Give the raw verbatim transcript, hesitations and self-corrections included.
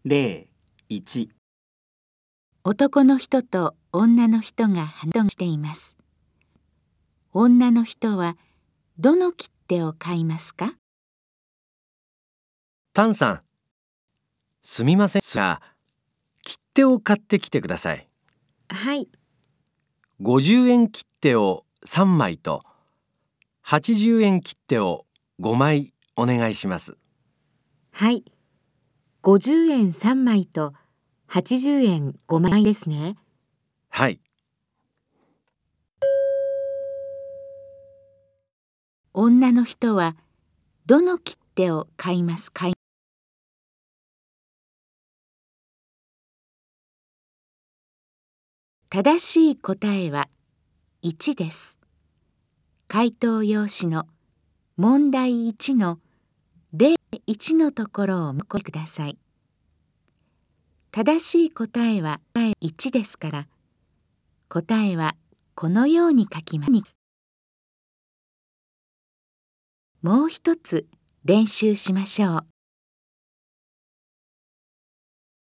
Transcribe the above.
例いち。 男の人と女の人が話をしています。女の人はどの切手を買いますか？ タンさん、すみませんが、切手を買ってきてください。 はい。 ごじゅうえん切手をさんまいとはちじゅうえん切手をごまいお願いします。 はい。ごじゅうえんさんまいとはちじゅうえんごまいですね。 はい。 女の人はどの切手を買いますか？正しい答えはいちです。回答用紙の問題いちの例いちのところをご覧ください。正しい答えはいちですから、答えはこのように書きます。もう一つ練習しましょう。